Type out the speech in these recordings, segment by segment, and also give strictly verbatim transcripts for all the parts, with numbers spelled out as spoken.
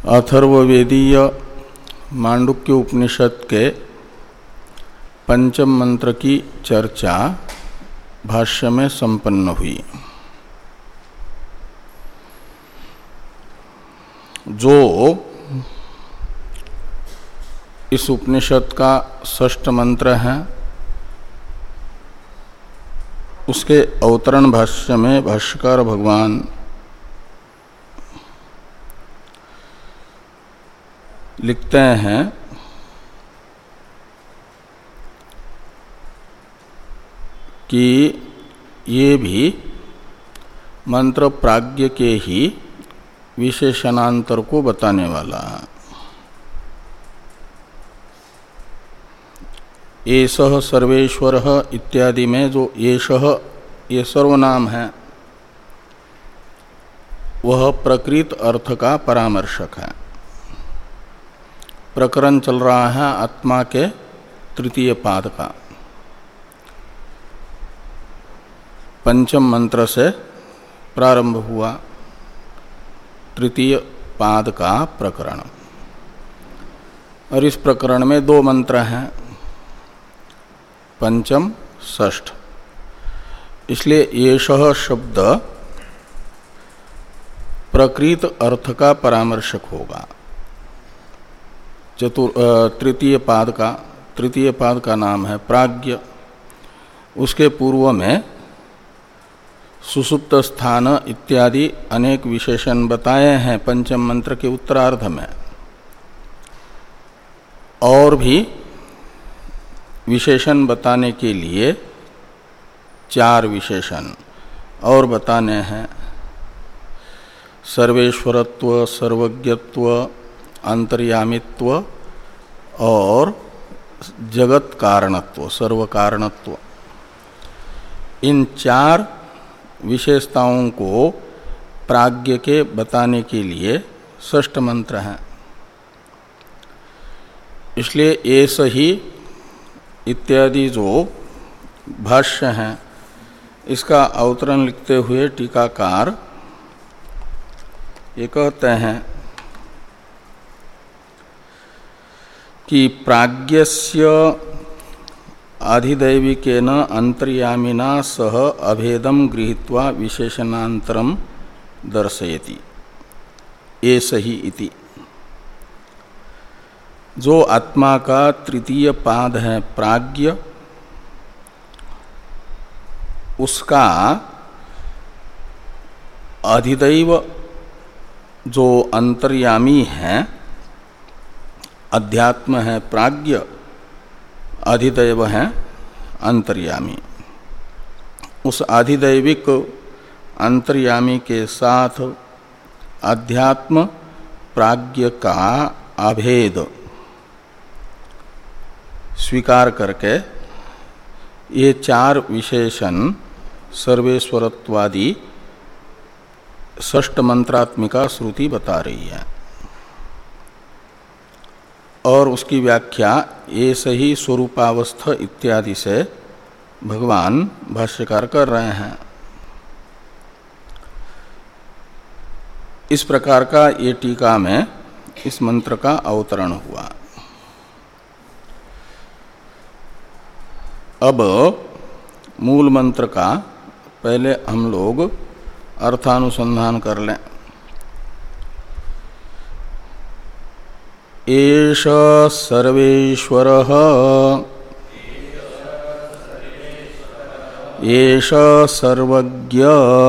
अथर्ववेदीय मांडुक्य उपनिषद के पंचम मंत्र की चर्चा भाष्य में संपन्न हुई। जो इस उपनिषद का षष्ठ मंत्र है, उसके अवतरण भाष्य में भाष्यकार भगवान लिखते हैं कि ये भी मंत्र प्राज्ञ के ही विशेषणांतर को बताने वाला है। एषः सर्वेश्वरः इत्यादि में जो एषः ये सर्वनाम है, वह प्रकृत अर्थ का परामर्शक है। प्रकरण चल रहा है आत्मा के तृतीय पाद का। पंचम मंत्र से प्रारंभ हुआ तृतीय पाद का प्रकरण, और इस प्रकरण में दो मंत्र हैं, पंचम षष्ठ। इसलिए येषः शब्द प्रकृत अर्थ का परामर्शक होगा। चतुर तृतीय पाद का तृतीय पाद का नाम है प्राज्ञ। उसके पूर्व में सुसुप्त स्थान इत्यादि अनेक विशेषण बताए हैं पंचम मंत्र के उत्तरार्ध में। और भी विशेषण बताने के लिए चार विशेषण और बताने हैं। सर्वेश्वरत्व, सर्वज्ञत्व, अंतर्यामित्व और जगत कारणत्व, सर्व कारणत्व। इन चार विशेषताओं को प्राज्ञ के बताने के लिए षष्ठ मंत्र है। इसलिए एष ही इत्यादि जो भाष्य हैं, इसका अवतरण लिखते हुए टीकाकार ये कहते हैं कि प्राज्ञस्य अधिदैविकेन अंतर्यामिना सह अभेदम गृहीत्वा विशेषणांतरम दर्शयति एष ही इति। जो आत्मा का तृतीय पाद है प्राज्ञ, उसका अधिदैव जो अंतर्यामी है, अध्यात्म है प्राज्ञ, अधिदैव है अंतर्यामी। उस आधिदैविक अंतर्यामी के साथ अध्यात्म प्राज्ञ का अभेद स्वीकार करके ये चार विशेषण सर्वेश्वरत्वादि षष्ठ मंत्रात्मिका श्रुति बता रही है। और उसकी व्याख्या ये सही स्वरूपावस्थ इत्यादि से भगवान भाष्यकार कर रहे हैं। इस प्रकार का ये टीका में इस मंत्र का अवतरण हुआ। अब मूल मंत्र का पहले हम लोग अर्थानुसंधान कर लें। एष सर्वेश्वरः एष सर्वज्ञ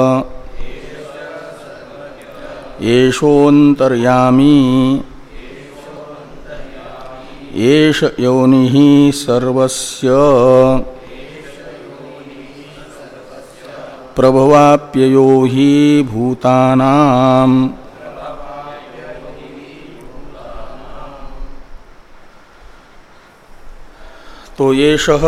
एषोऽन्तर्यामी एष योनिः सर्वस्य प्रभवाप्ययो हि भूतानां तो ये शह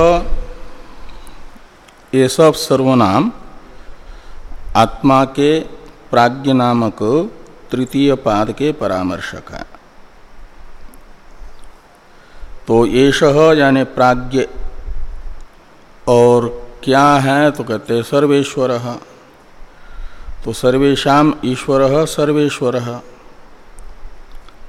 ये सब सर्वनाम आत्मा के प्राज्ञ नामक तृतीय पाद के परामर्शक है। तो ये शह यानी प्राज्ञ और क्या है तो कहते सर्वेश्वर। तो सर्वेषाम ईश्वरः सर्वेश्वरः,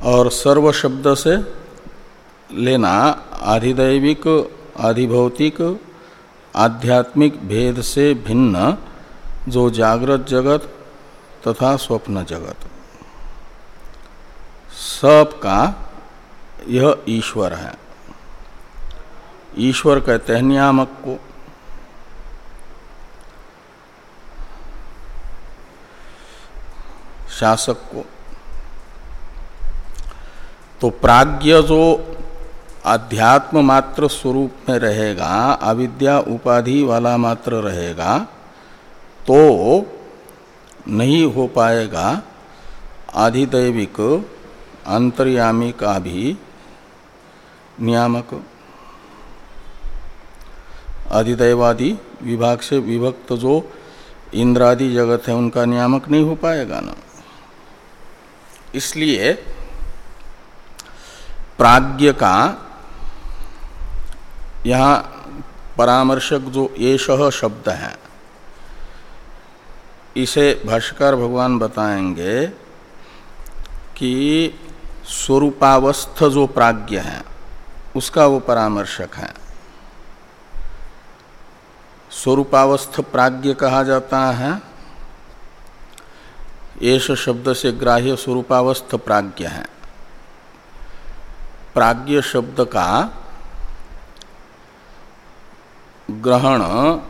और सर्व शब्द से लेना आधिदैविक, आधिभौतिक, आध्यात्मिक भेद से भिन्न जो जागृत जगत तथा स्वप्न जगत सब का यह ईश्वर है। ईश्वर कहते हैं नियामक को। शासक को। तो प्राज्ञ जो अध्यात्म मात्र स्वरूप में रहेगा, अविद्या उपाधि वाला मात्र रहेगा, तो नहीं हो पाएगा आधिदैविक अंतर्यामी का भी नियामक। अधिदैवादि विभाग से विभक्त जो इंद्रादि जगत है उनका नियामक नहीं हो पाएगा ना। इसलिए प्राज्ञ का यहाँ परामर्शक जो एषः शब्द है, इसे भाष्यकार भगवान बताएंगे कि स्वरूपावस्थ जो प्राज्ञ है उसका वो परामर्शक है। स्वरूपावस्थ प्राज्ञ कहा जाता है। एष शब्द से ग्राह्य स्वरूपावस्थ प्राज्ञ है। प्राज्ञ शब्द का ग्रहण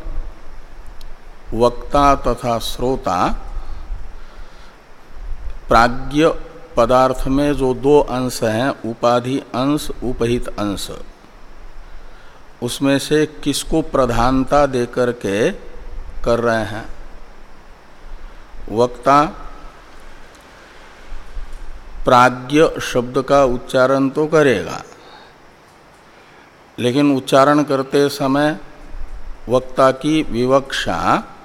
वक्ता तथा श्रोता, प्राज्ञ पदार्थ में जो दो अंश हैं, उपाधि अंश, उपहित अंश, उसमें से किसको प्रधानता देकर के कर रहे हैं? वक्ता प्राज्ञ शब्द का उच्चारण तो करेगा, लेकिन उच्चारण करते समय वक्ता की विवक्षा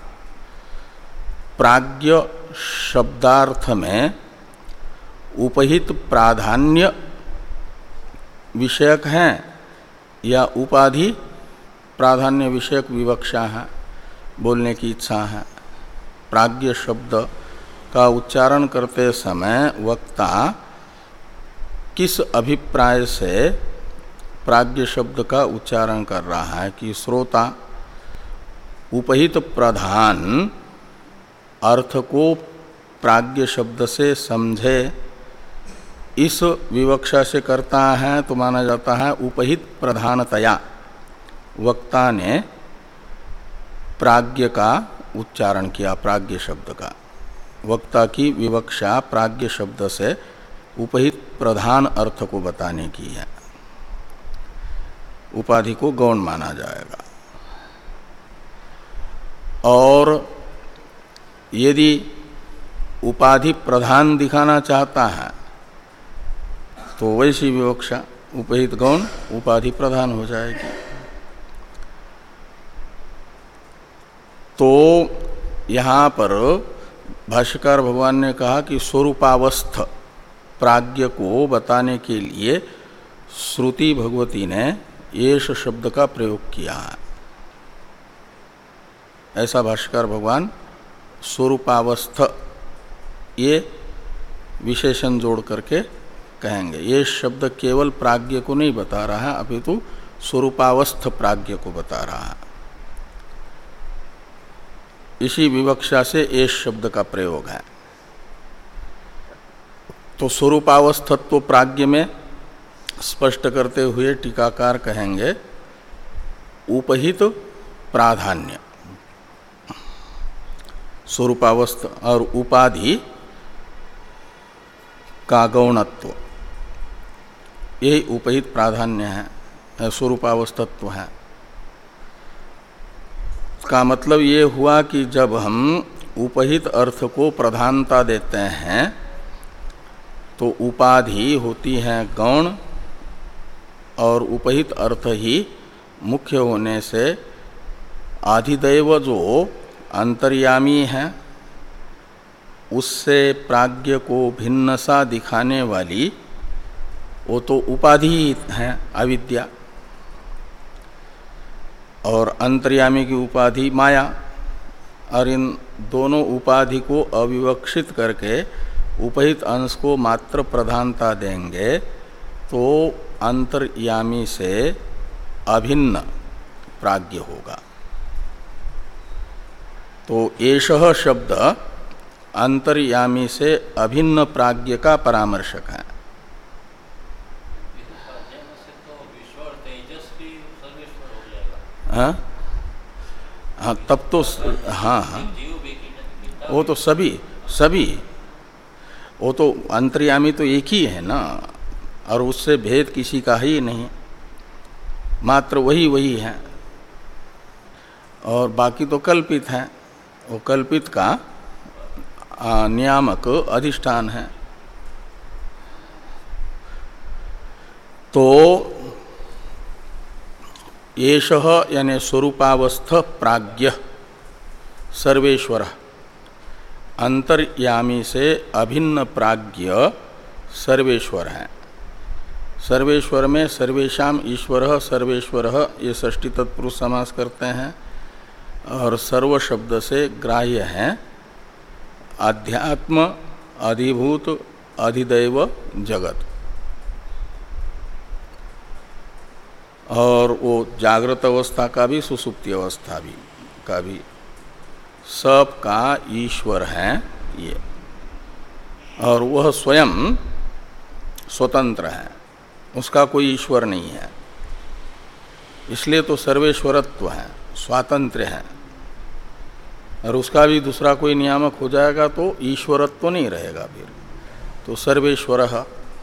प्राज्ञ शब्दार्थ में उपहित प्राधान्य विषयक है या उपाधि प्राधान्य विषयक विवक्षा है, बोलने की इच्छा है। प्राज्ञ शब्द का उच्चारण करते समय वक्ता किस अभिप्राय से प्राज्ञ शब्द का उच्चारण कर रहा है कि श्रोता उपहित प्रधान अर्थ को प्राज्ञ शब्द से समझे, इस विवक्षा से करता है तो माना जाता है उपहित प्रधानतया वक्ता ने प्राज्ञ का उच्चारण किया। प्राज्ञ शब्द का वक्ता की विवक्षा प्राज्ञ शब्द से उपहित प्रधान अर्थ को बताने की है। उपाधि को गौण माना जाएगा। और यदि उपाधि प्रधान दिखाना चाहता है तो वैसी विवक्षा उपहित गौण उपाधि प्रधान हो जाएगी। तो यहाँ पर भाष्यकार भगवान ने कहा कि स्वरूपावस्थ प्राज्ञ को बताने के लिए श्रुति भगवती ने एष शब्द का प्रयोग किया है। ऐसा भाष्यकार भगवान स्वरूपावस्थ ये विशेषण जोड़ करके कहेंगे। ये शब्द केवल प्राज्ञ को नहीं बता रहा है, अपितु स्वरूपावस्थ प्राज्ञ को बता रहा है। इसी विवक्षा से एष शब्द का प्रयोग है। तो स्वरूपावस्थत्व प्राज्ञ में स्पष्ट करते हुए टीकाकार कहेंगे उपहित प्राधान्य। स्वरूपावस्थ और उपाधि का गौणत्व, यही उपहित प्राधान्य है, स्वरूपावस्थत्व है। का मतलब ये हुआ कि जब हम उपहित अर्थ को प्रधानता देते हैं तो उपाधि होती है गौण और उपहित अर्थ ही मुख्य होने से आधिदैव जो अंतर्यामी है उससे प्राज्ञ को भिन्न सा दिखाने वाली वो तो उपाधि है, अविद्या, और अंतर्यामी की उपाधि माया। और इन दोनों उपाधि को अविवक्षित करके उपहित अंश को मात्र प्रधानता देंगे तो अंतर्यामी से अभिन्न प्राज्ञ होगा। तो एषः शब्द अंतर्यामी से अभिन्न प्राज्ञ का परामर्शक है। हाँ हाँ तब तो हाँ हाँ वो तो सभी सभी वो तो अंतर्यामी तो एक ही है ना, और उससे भेद किसी का ही नहीं, मात्र वही वही है, और बाकी तो कल्पित है। वो कल्पित का आ, नियामक अधिष्ठान है। तो एषः यानी स्वरूपावस्थ प्राज्ञ सर्वेश्वर, अंतर्यामी से अभिन्न प्राज्ञ सर्वेश्वर है। सर्वेश्वर में सर्वेशाम ईश्वरः सर्वेश्वरः ये षष्ठी तत्पुरुष समास करते हैं, और सर्व शब्द से ग्राह्य है आध्यात्म अधिभूत अधिदैव जगत, और वो जागृत अवस्था का भी सुसुप्ति अवस्था भी का भी सब का ईश्वर है ये, और वह स्वयं स्वतंत्र है, उसका कोई ईश्वर नहीं है। इसलिए तो सर्वेश्वरत्व है, स्वातंत्र्य है, और उसका भी दूसरा कोई नियामक हो जाएगा तो ईश्वरत्व नहीं रहेगा फिर, तो सर्वेश्वरः।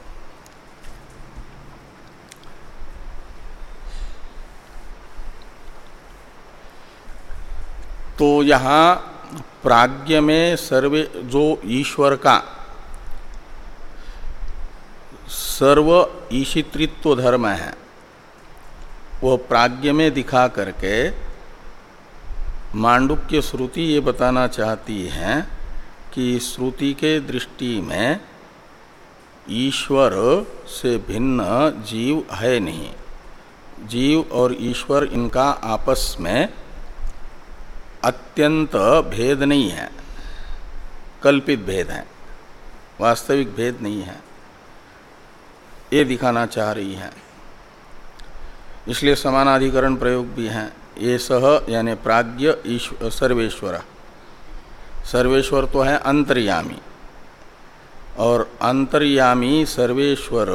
तो यहाँ प्राज्ञ में सर्वे जो ईश्वर का सर्व ईशित्रित्व धर्म है वह प्राज्ञ में दिखा करके मांडुक्य श्रुति ये बताना चाहती है कि श्रुति के दृष्टि में ईश्वर से भिन्न जीव है नहीं। जीव और ईश्वर इनका आपस में अत्यंत भेद नहीं है, कल्पित भेद है, वास्तविक भेद नहीं है, ये दिखाना चाह रही है। इसलिए समानाधिकरण प्रयोग भी हैं। ये सह यानी प्राज्ञ ईश्वर सर्वेश्वर, सर्वेश्वर तो है अंतर्यामी, और अंतर्यामी सर्वेश्वर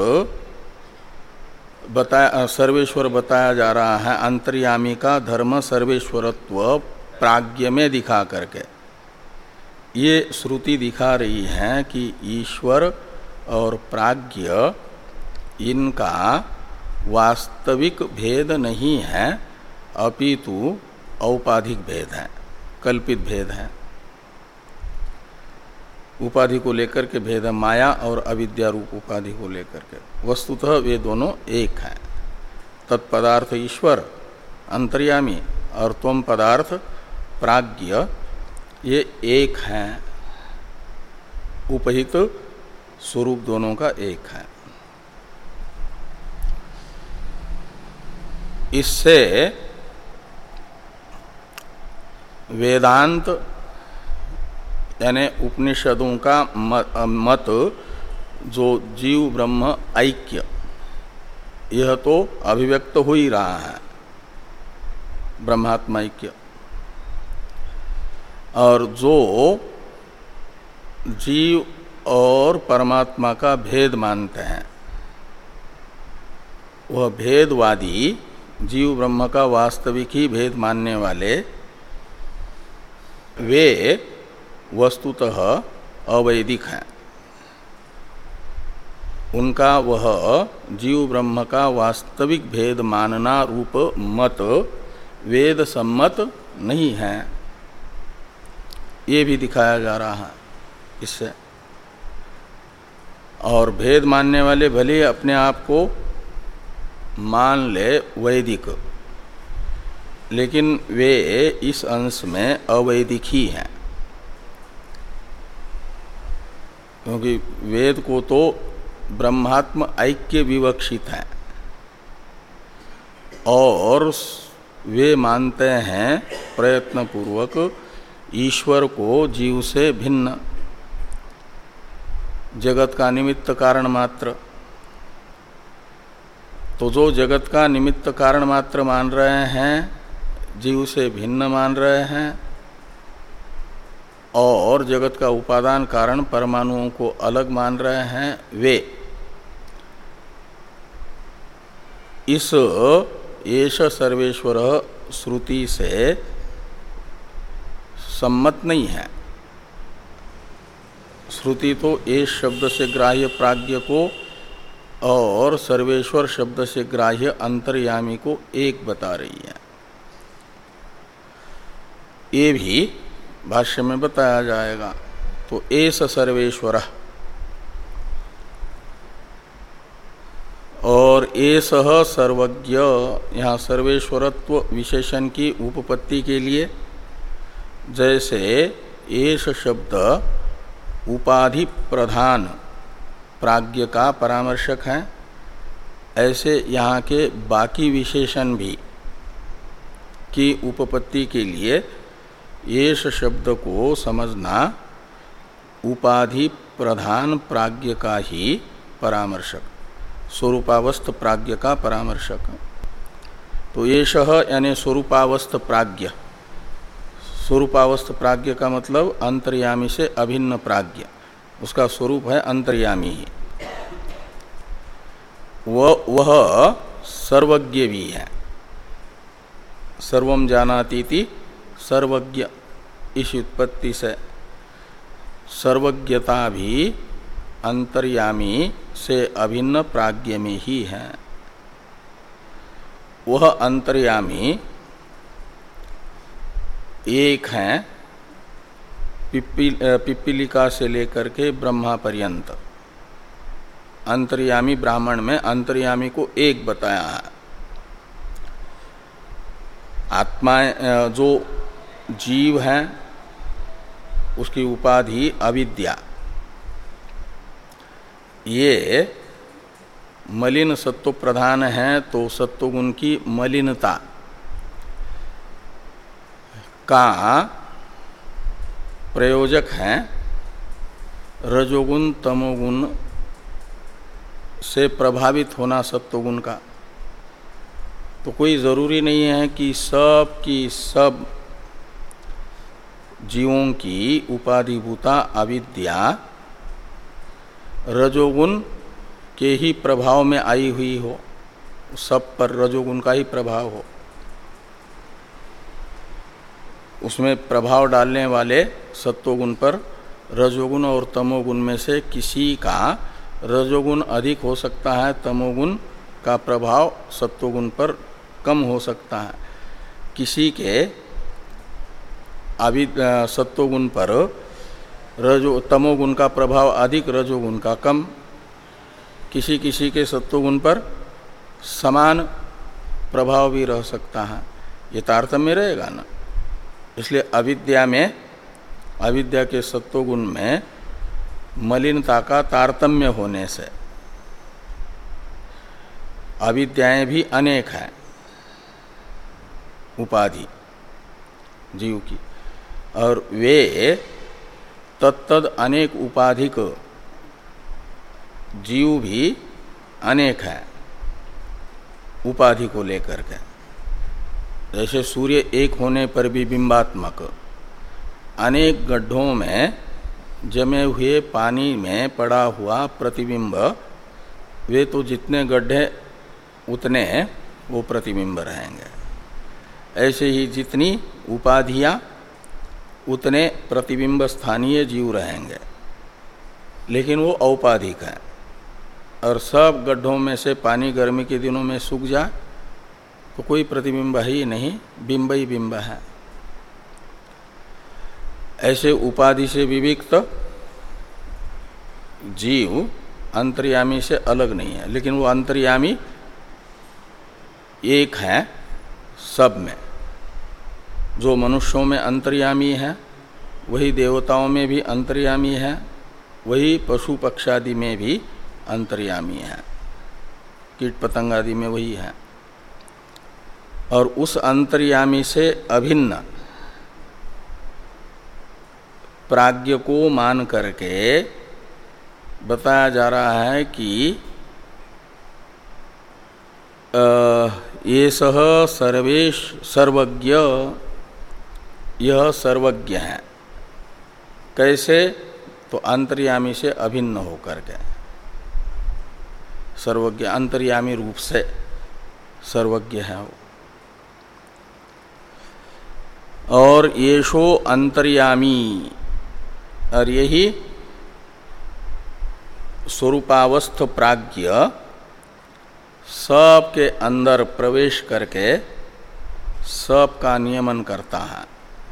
बताया सर्वेश्वर बताया जा रहा है। अंतर्यामी का धर्म सर्वेश्वरत्व प्राज्ञ में दिखा करके ये श्रुति दिखा रही है कि ईश्वर और प्राज्ञ इनका वास्तविक भेद नहीं है, अपितु औपाधिक भेद है, कल्पित भेद है। उपाधि को लेकर के भेद है, माया और अविद्या रूप उपाधि को लेकर के। वस्तुतः वे दोनों एक हैं। तत्पदार्थ ईश्वर अंतर्यामी और त्वम पदार्थ प्राज्ञ ये एक हैं, उपहित स्वरूप दोनों का एक है। इससे वेदांत यानी उपनिषदों का मत जो जीव ब्रह्म ऐक्य यह तो अभिव्यक्त हो ही रहा है, ब्रह्मात्मा ऐक्य, और जो जीव और परमात्मा का भेद मानते हैं वह भेदवादी जीव ब्रह्म का वास्तविक ही भेद मानने वाले वे वस्तुतः अवैदिक हैं। उनका वह जीव ब्रह्म का वास्तविक भेद मानना रूप मत वेद सम्मत नहीं है, ये भी दिखाया जा रहा है इससे। और भेद मानने वाले भले अपने आप को मान ले वैदिक, लेकिन वे इस अंश में अवैदिक ही हैं, क्योंकि वेद को तो ब्रह्मात्म ऐक्य विवक्षित है, और वे मानते हैं प्रयत्न पूर्वक ईश्वर को जीव से भिन्न। जगत का निमित्त कारण मात्र। तो जो जगत का निमित्त कारण मात्र मान रहे हैं, जीव से भिन्न मान रहे हैं, और जगत का उपादान कारण परमाणुओं को अलग मान रहे हैं, वे इस एष सर्वेश्वर श्रुति से सम्मत नहीं है। श्रुति तो एष शब्द से ग्राह्य प्राज्ञ को और सर्वेश्वर शब्द से ग्राह्य अंतर्यामी को एक बता रही है। ये भी भाष्य में बताया जाएगा। तो एष सर्वेश्वर और एषः सर्वज्ञ, यहाँ सर्वेश्वरत्व विशेषण की उपपत्ति के लिए जैसे एष शब्द उपाधि प्रधान प्राज्ञ का परामर्शक है, ऐसे यहाँ के बाकी विशेषण भी की उपपत्ति के लिए एष शब्द को समझना उपाधि प्रधान प्राज्ञ का ही परामर्शक, स्वरूपावस्थ प्राज्ञ का परामर्शक। तो एषः यानी स्वरूपावस्थ प्राज्ञ। स्वरूपावस्थ प्राज्ञ का मतलब अंतर्यामी से अभिन्न प्राज्ञ, उसका स्वरूप है अंतर्यामी ही। वह वह सर्वज्ञ भी है। सर्वम जानातीति सर्वज्ञ, इस उत्पत्ति से सर्वज्ञता भी अंतर्यामी से अभिन्न प्राज्ञ में ही है। वह अंतर्यामी एक है पिप्पिल, पिप्पिलिका से लेकर के ब्रह्मा पर्यंत। अंतर्यामी ब्राह्मण में अंतर्यामी को एक बताया है। आत्मा जो जीव है उसकी उपाधि अविद्या, ये मलिन सत्व प्रधान है, तो सत्वगुण की मलिनता का प्रयोजक है रजोगुण तमोगुण से प्रभावित होना सत्वगुण का। तो कोई ज़रूरी नहीं है कि सब की सब जीवों की उपाधिभूता अविद्या रजोगुण के ही प्रभाव में आई हुई हो, सब पर रजोगुण का ही प्रभाव हो। उसमें प्रभाव डालने वाले सत्वगुण पर रजोगुण और तमोगुण में से किसी का रजोगुण अधिक हो सकता है, तमोगुण का प्रभाव सत्वगुण पर कम हो सकता है। किसी के अभि सत्वगुण पर रजो तमोगुण का प्रभाव अधिक, रजोगुण का कम। किसी किसी के सत्वगुण पर समान प्रभाव भी रह सकता है। ये तारतम्य रहेगा ना। इसलिए अविद्या में, अविद्या के सत्वगुण में मलिनता का तारतम्य होने से अविद्याएं भी अनेक हैं उपाधि जीव की, और वे तत्तद अनेक उपाधिक जीव भी अनेक हैं उपाधि को लेकर के। जैसे सूर्य एक होने पर भी बिंबात्मक, अनेक गड्ढों में जमे हुए पानी में पड़ा हुआ प्रतिबिंब, वे तो जितने गड्ढे उतने वो प्रतिबिंब रहेंगे। ऐसे ही जितनी उपाधियां उतने प्रतिबिंब स्थानीय जीव रहेंगे, लेकिन वो औपाधिक हैं। और सब गड्ढों में से पानी गर्मी के दिनों में सूख जाए तो कोई प्रतिबिंब ही नहीं, बिंब ही बिंब है। ऐसे उपाधि से विविक्त जीव अंतर्यामी से अलग नहीं है, लेकिन वो अंतर्यामी एक है सब में। जो मनुष्यों में अंतर्यामी है वही देवताओं में भी अंतर्यामी है, वही पशु पक्षादि में भी अंतर्यामी है, कीट पतंग आदि में वही है। और उस अंतर्यामी से अभिन्न प्राज्ञ को मान करके बताया जा रहा है कि ये सह सर्वेश सर्वज्ञ, यह सर्वज्ञ है। कैसे? तो अंतर्यामी से अभिन्न होकर के, सर्वज्ञ अंतर्यामी रूप से सर्वज्ञ है वो। और येषो अंतर्यामी, और यही स्वरूपावस्थ प्राज्ञ सब के अंदर प्रवेश करके सब का नियमन करता है,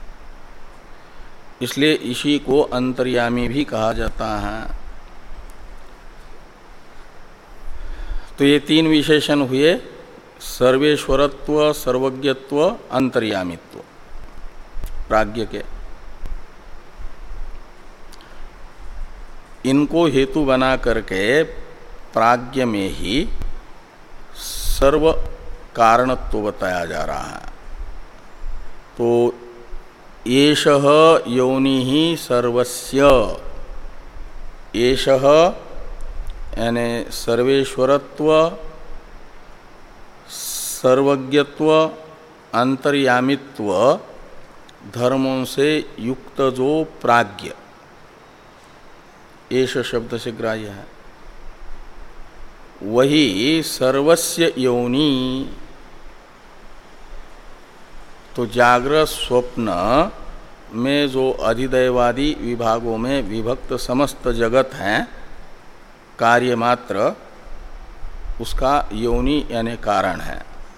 इसलिए इसी को अंतर्यामी भी कहा जाता है। तो ये तीन विशेषण हुए, सर्वेश्वरत्व, सर्वज्ञत्व, अंतर्यामित्व प्राज्ञ के। इनको हेतु बना करके प्राज्ञ में ही सर्व कारणत्व बताया जा रहा है। तो एषः योनिः सर्वस्य, एषः यानी सर्वेश्वरत्व, सर्वज्ञत्व, अंतर्यामित्व धर्मों से युक्त जो प्राज्ञ, एष शब्द से ग्राह्य है, वही सर्वस्य योनि। तो जागृत स्वप्न में जो अधिदैवादी विभागों में विभक्त समस्त जगत हैं, कार्य मात्र, उसका योनि यानी कारण है।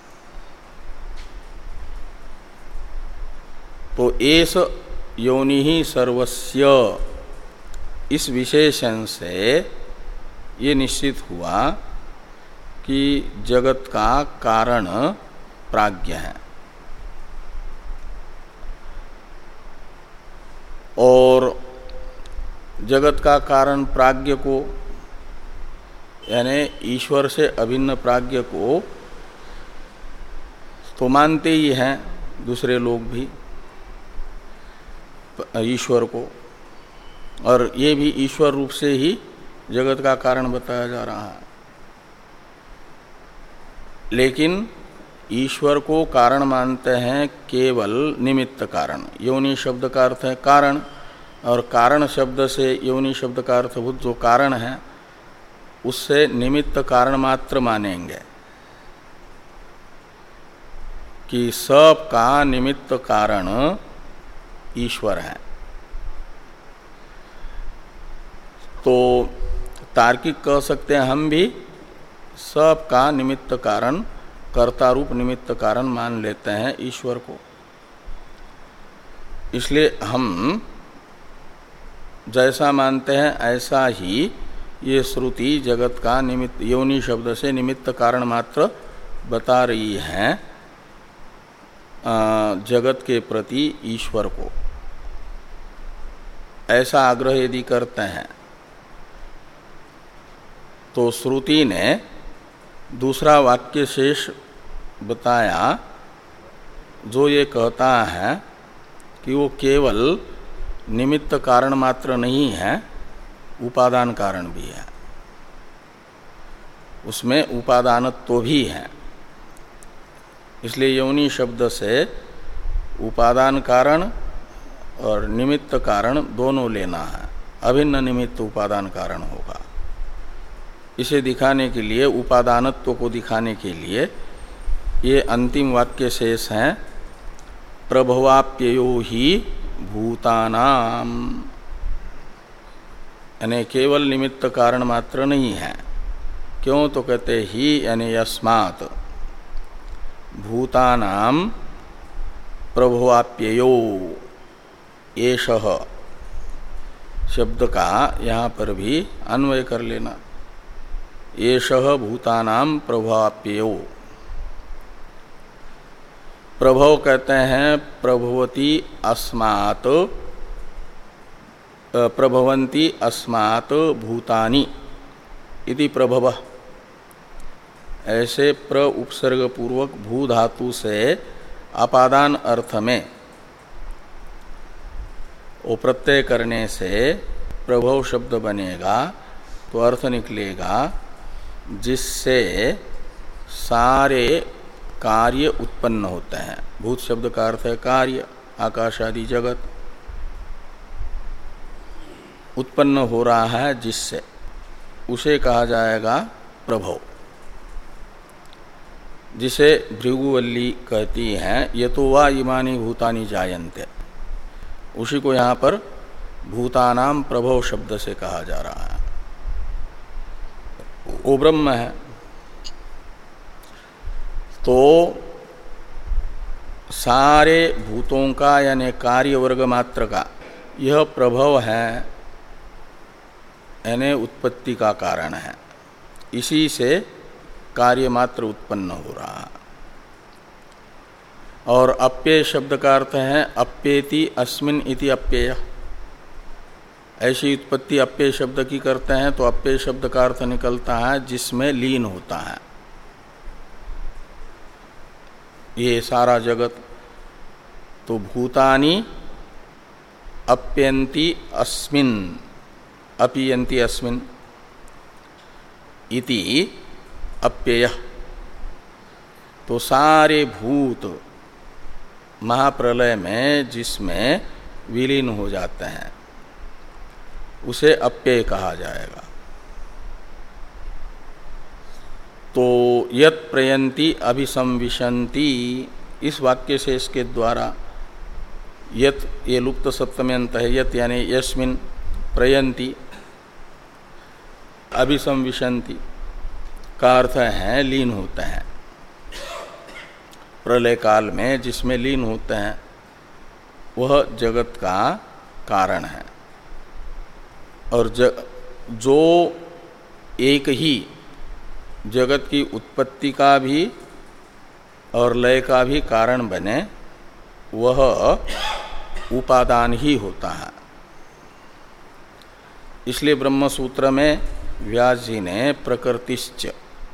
तो एष योनि ही सर्वस्य, इस विशेषण से ये निश्चित हुआ कि जगत का कारण प्राज्ञ है। और जगत का कारण प्राज्ञ को, यानी ईश्वर से अभिन्न प्राज्ञ को तो मानते ही हैं दूसरे लोग भी ईश्वर को, और ये भी ईश्वर रूप से ही जगत का कारण बताया जा रहा है। लेकिन ईश्वर को कारण मानते हैं केवल निमित्त कारण। योनि शब्द का अर्थ है कारण, और कारण शब्द से योनि शब्द का अर्थभूत जो कारण है उससे निमित्त कारण मात्र मानेंगे कि सब का निमित्त कारण ईश्वर है। तो तार्किक कह सकते हैं हम भी सब का निमित्त कारण, कर्ता रूप निमित्त कारण मान लेते हैं ईश्वर को। इसलिए हम जैसा मानते हैं ऐसा ही ये श्रुति जगत का निमित्त, योनि शब्द से निमित्त कारण मात्र बता रही है जगत के प्रति ईश्वर को। ऐसा आग्रह यदि करते हैं तो श्रुति ने दूसरा वाक्य शेष बताया जो ये कहता है कि वो केवल निमित्त कारण मात्र नहीं है, उपादान कारण भी है, उसमें उपादानत्व भी है। इसलिए योनि शब्द से उपादान कारण और निमित्त कारण दोनों लेना है, अभिन्न निमित्त उपादान कारण होगा। इसे दिखाने के लिए, उपादानत्व को दिखाने के लिए ये अंतिम वाक्य शेष हैं, प्रभवाप्ययो ही भूतानाम, यानी केवल निमित्त कारण मात्र नहीं है। क्यों? तो कहते ही यानी यस्मात् भूतानाम प्रभवाप्ययो, एषः शब्द का यहाँ पर भी अन्वय कर लेना। एषः भूतानाम प्रभवाप्ययो। प्रभव कहते हैं प्रभवती अस्मात्, प्रभवन्ति अस्मात् भूतानि इति प्रभवः। ऐसे प्र उपसर्ग पूर्वक भू धातु से अपादान अर्थ में वो प्रत्यय करने से प्रभव शब्द बनेगा। तो अर्थ निकलेगा जिससे सारे कार्य उत्पन्न होते हैं। भूत शब्द का अर्थ है कार्य, आकाश आदि जगत उत्पन्न हो रहा है जिससे, उसे कहा जाएगा प्रभव। जिसे भृगुवल्ली कहती हैं यतो वा इमानि भूतानि जायन्ते, उसी को यहाँ पर भूतानाम प्रभव शब्द से कहा जा रहा है। वो ब्रह्म है। तो सारे भूतों का यानी कार्य वर्ग मात्र का यह प्रभव है, यानी उत्पत्ति का कारण है। इसी से कार्य मात्र उत्पन्न हो रहा है। और अप्यय शब्द का अर्थ है अप्येति अस्मिन् इति अप्यय। ऐसी उत्पत्ति अप्यय शब्द की करते हैं तो अप्यय शब्द का अर्थ निकलता है जिसमें लीन होता है ये सारा जगत। तो भूतानि अप्यन्ति अस्मिन्, अपीयन्ति अस्मिन् इति अप्यय। तो सारे भूत महाप्रलय में जिसमें विलीन हो जाते हैं उसे अप्यय कहा जाएगा। तो यत् प्रयन्ति अभिसंविशन्ति, इस वाक्य से इसके द्वारा यत् ये लुप्त सप्तमी अंत है, यत् यानी यस्मिन् प्रयन्ति अभिसंविशन्ति का अर्थ है लीन होते हैं। प्रलय काल में जिसमें लीन होते हैं वह जगत का कारण है। और ज, जो एक ही जगत की उत्पत्ति का भी और लय का भी कारण बने वह उपादान ही होता है। इसलिए ब्रह्म सूत्र में व्यास जी ने प्रकृतिश्च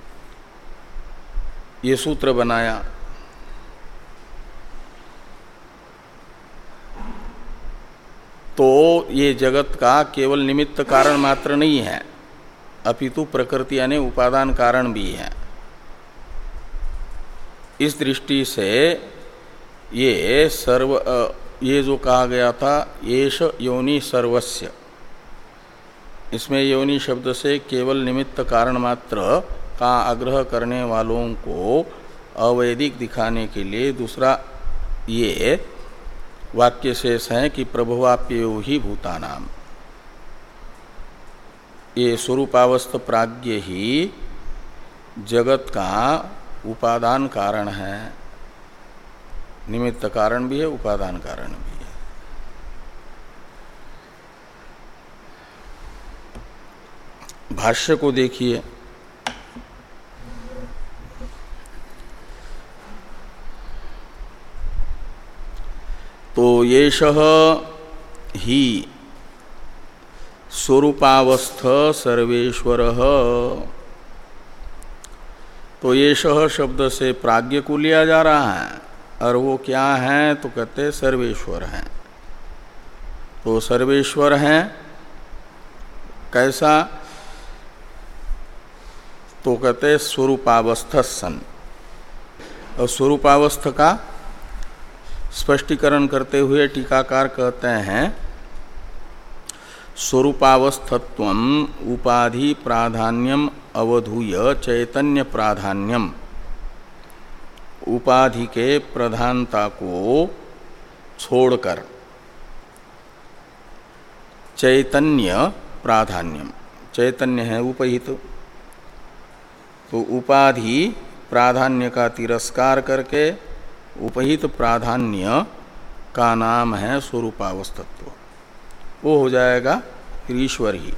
ये सूत्र बनाया। तो ये जगत का केवल निमित्त कारण मात्र नहीं है, अपितु प्रकृति यानी उपादान कारण भी है। इस दृष्टि से ये सर्व ये जो कहा गया था येष योनि सर्वस्य, इसमें योनि शब्द से केवल निमित्त कारण मात्र का आग्रह करने वालों को अवैदिक दिखाने के लिए दूसरा ये वाक्य शेष है कि प्रभवाप्ययो ही भूतानाम। ये स्वरूपावस्थ प्राज्ञ ही जगत का उपादान कारण है, निमित्त कारण भी है, उपादान कारण भी है। भाष्य को देखिए। तो येषः ही स्वरूपावस्थ सर्वेश्वरः, तो येषः शब्द से प्राज्ञ को लिया जा रहा है और वो क्या है तो कहते सर्वेश्वर हैं। तो सर्वेश्वर हैं कैसा तो कहते स्वरूपावस्थ सन। और स्वरूपावस्थ का स्पष्टीकरण करते हुए टीकाकार कहते हैं स्वरूपावस्थत्वम उपाधि प्राधान्यम अवधूय चैतन्य प्राधान्यम, उपाधि के प्रधानता को छोड़कर चैतन्य प्राधान्यम, चैतन्य है उपहित, तो उपाधि प्राधान्य का तिरस्कार करके उपहित प्राधान्य का नाम है स्वरूपावस्थत्व। वो हो जाएगा फिर ईश्वर ही।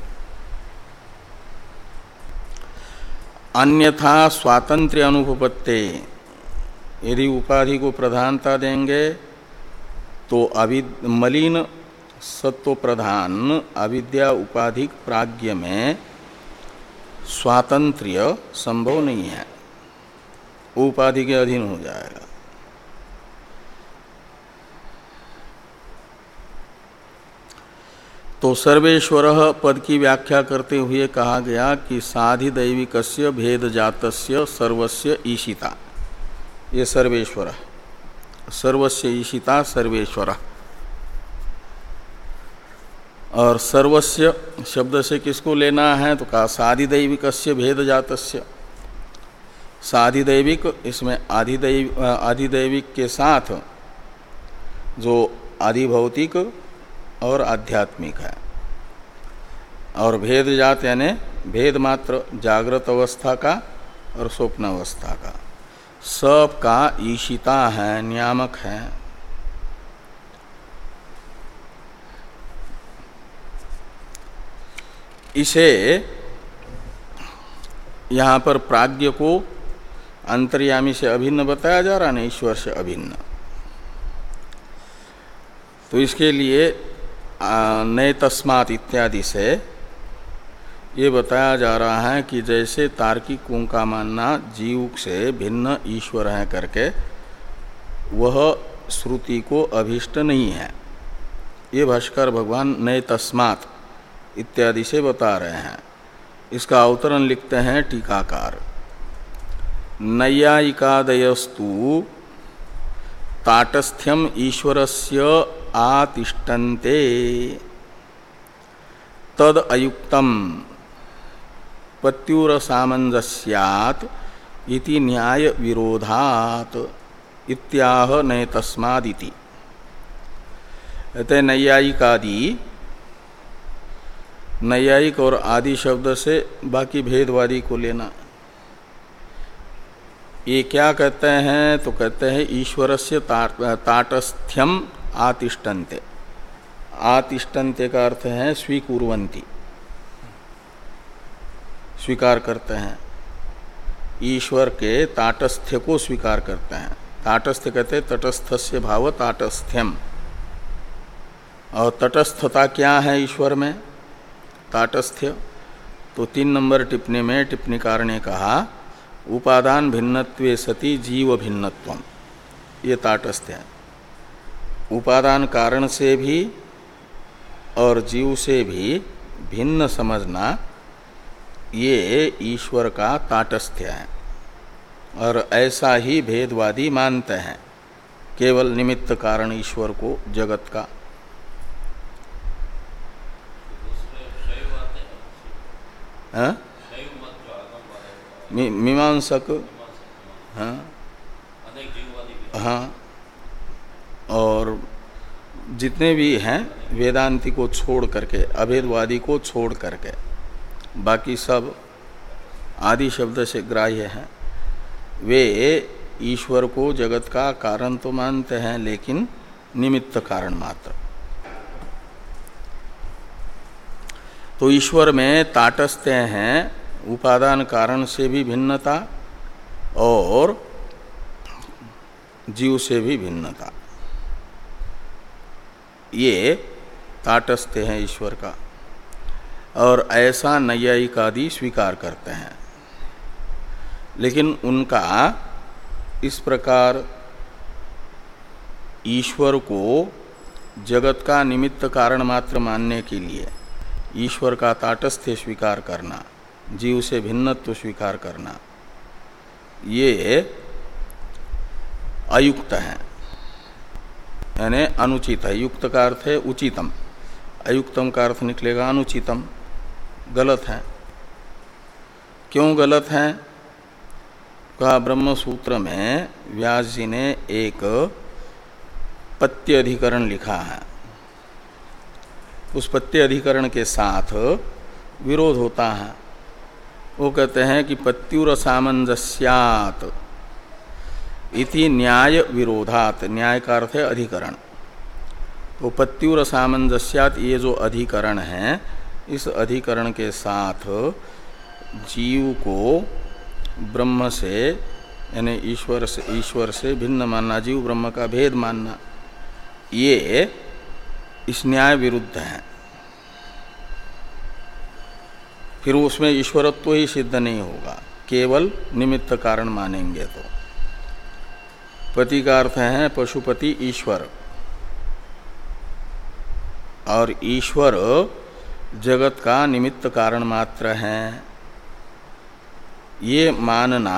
अन्यथा स्वातंत्र्य अनुपपत्ते, यदि उपाधि को प्रधानता देंगे तो अविद मलिन सत्व प्रधान अविद्या उपाधिक प्राज्ञ में स्वातंत्र्य संभव नहीं है, उपाधि के अधीन हो जाएगा। तो सर्वेश्वरः पद की व्याख्या करते हुए कहा गया कि साधिदैविकस्य भेद जातस्य सर्वस्य ईशिता, ये सर्वेश्वर, सर्वस्य ईशिता सर्वेश्वर। और सर्वस्य शब्द से किसको लेना है तो कहा साधिदैविकस्य भेद जातस्य। साधिदैविक, इसमें आधिदैव आधिदैविक के साथ जो आधिभौतिक और आध्यात्मिक है, और भेद जात यानी भेद मात्र जागृत अवस्था का और स्वप्न अवस्था का, सब का ईशिता है, नियामक है। इसे यहाँ पर प्राज्ञ को अंतर्यामी से अभिन्न बताया जा रहा है, ईश्वर से अभिन्न। तो इसके लिए नए तस्मात् इत्यादि से ये बताया जा रहा है कि जैसे तार्किकों का मानना जीव से भिन्न ईश्वर है करके, वह श्रुति को अभिष्ट नहीं है, ये भाष्कर भगवान नए तस्मात् इत्यादि से बता रहे हैं। इसका अवतरण लिखते हैं टीकाकार, नैयायिकादयस्तु ताटस्थ्यम ईश्वरस्य आतिष्ठन्ते तद अयुक्तम पत्युरसामंजस्यात् इति न्याय विरोधात् इत्याह नए तस्मादिति। कहते नैयायिकादि, नैयायिक और आदि शब्द से बाकी भेदवादी को लेना। ये क्या कहते हैं तो कहते हैं ईश्वरस्य ताटस्थ्यम आतिष्ठन्ते। आतिष्ठन्ते का अर्थ है स्वीकुर्वन्ति, स्वीकार करते हैं, ईश्वर के ताटस्थ्य को स्वीकार करते हैं। ताटस्थ्य कहते हैं तटस्थस्य भाव ताटस्थ्यम। और तटस्थता क्या है ईश्वर में, ताटस्थ्य? तो तीन नंबर टिप्पणी में टिप्पणीकार ने कहा उपादान भिन्नत्वे सति जीव भिन्नत्वम, ये ताटस्थ्य है। उपादान कारण से भी और जीव से भी भिन्न समझना, ये ईश्वर का ताटस्थ्य है। और ऐसा ही भेदवादी मानते हैं केवल निमित्त कारण ईश्वर को जगत का। हाँ? मी, मीमांसक, हाँ हाँ, और जितने भी हैं वेदांती को छोड़ करके, अभेदवादी को छोड़ करके, बाकी सब आदि शब्द से ग्राह्य हैं। वे ईश्वर को जगत का कारण तो मानते हैं, लेकिन निमित्त कारण मात्र। तो ईश्वर में ताटस्थ्य हैं, उपादान कारण से भी भिन्नता और जीव से भी भिन्नता, ये ताटस्थ्य है ईश्वर का। और ऐसा नैयायिक आदि स्वीकार करते हैं, लेकिन उनका इस प्रकार ईश्वर को जगत का निमित्त कारण मात्र मानने के लिए ईश्वर का ताटस्थ्य स्वीकार करना, जीव से भिन्नत्व स्वीकार करना, ये अयुक्त है, यानी अनुचित है। युक्त का अर्थ है उचितम, अयुक्तम का अर्थ निकलेगा अनुचितम, गलत है। क्यों गलत है? कहा ब्रह्म सूत्र में व्यास जी ने एक पत्य अधिकरण लिखा है, उस पत्य अधिकरण के साथ विरोध होता है। वो कहते हैं कि पत्युरसामंजस्यात् इति न्याय विरोधात्, न्याय का अर्थ है अधिकरण। तो पत्युरसामंजस्यात्, ये जो अधिकरण है, इस अधिकरण के साथ जीव को ब्रह्म से यानी ईश्वर से ईश्वर से भिन्न मानना, जीव ब्रह्म का भेद मानना, ये इस न्याय विरुद्ध है। फिर उसमें ईश्वरत्व ही सिद्ध नहीं होगा, केवल निमित्त कारण मानेंगे तो। पति का अर्थ है पशुपति ईश्वर, और ईश्वर जगत का निमित्त कारण मात्र है, ये मानना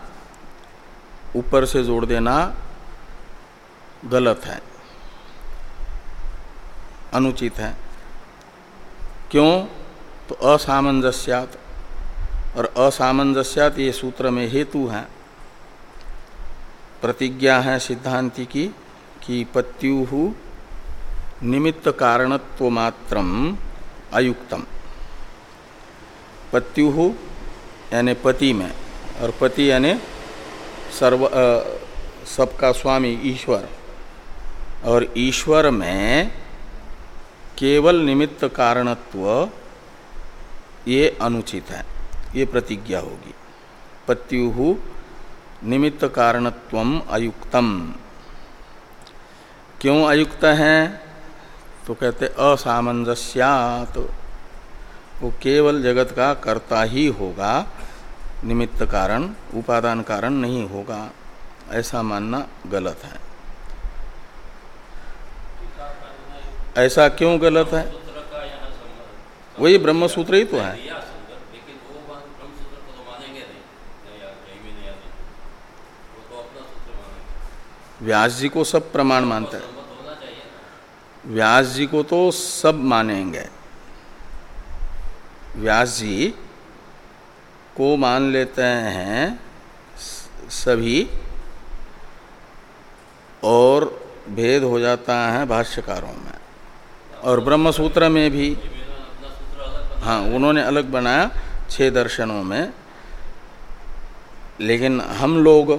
ऊपर से जोड़ देना गलत है, अनुचित है। क्यों? तो असामंजस्यात्, और असामंजस्यात् ये सूत्र में हेतु है। प्रतिज्ञा है सिद्धांति की कि पत्युहु निमित्त कारणत्व मात्रम अयुक्तम। पत्युहु यानी पति में, और पति यानी सर्व सबका स्वामी ईश्वर, और ईश्वर में केवल निमित्त कारणत्व ये अनुचित है, ये प्रतिज्ञा होगी। पत्युहु निमित्त कारणत्वम अयुक्तम। क्यों अयुक्त है? तो कहते असामंजस्यात्, वो केवल जगत का कर्ता ही होगा, निमित्त कारण उपादान कारण नहीं होगा, ऐसा मानना गलत है। ऐसा क्यों गलत है? वही ब्रह्म सूत्र ही तो है। व्यास जी को सब प्रमाण मानते हैं, व्यास जी को तो सब मानेंगे, व्यास जी को मान लेते हैं सभी, और भेद हो जाता है भाष्यकारों में और ब्रह्म सूत्र में भी। हाँ, उन्होंने अलग बनाया छह दर्शनों में, लेकिन हम लोग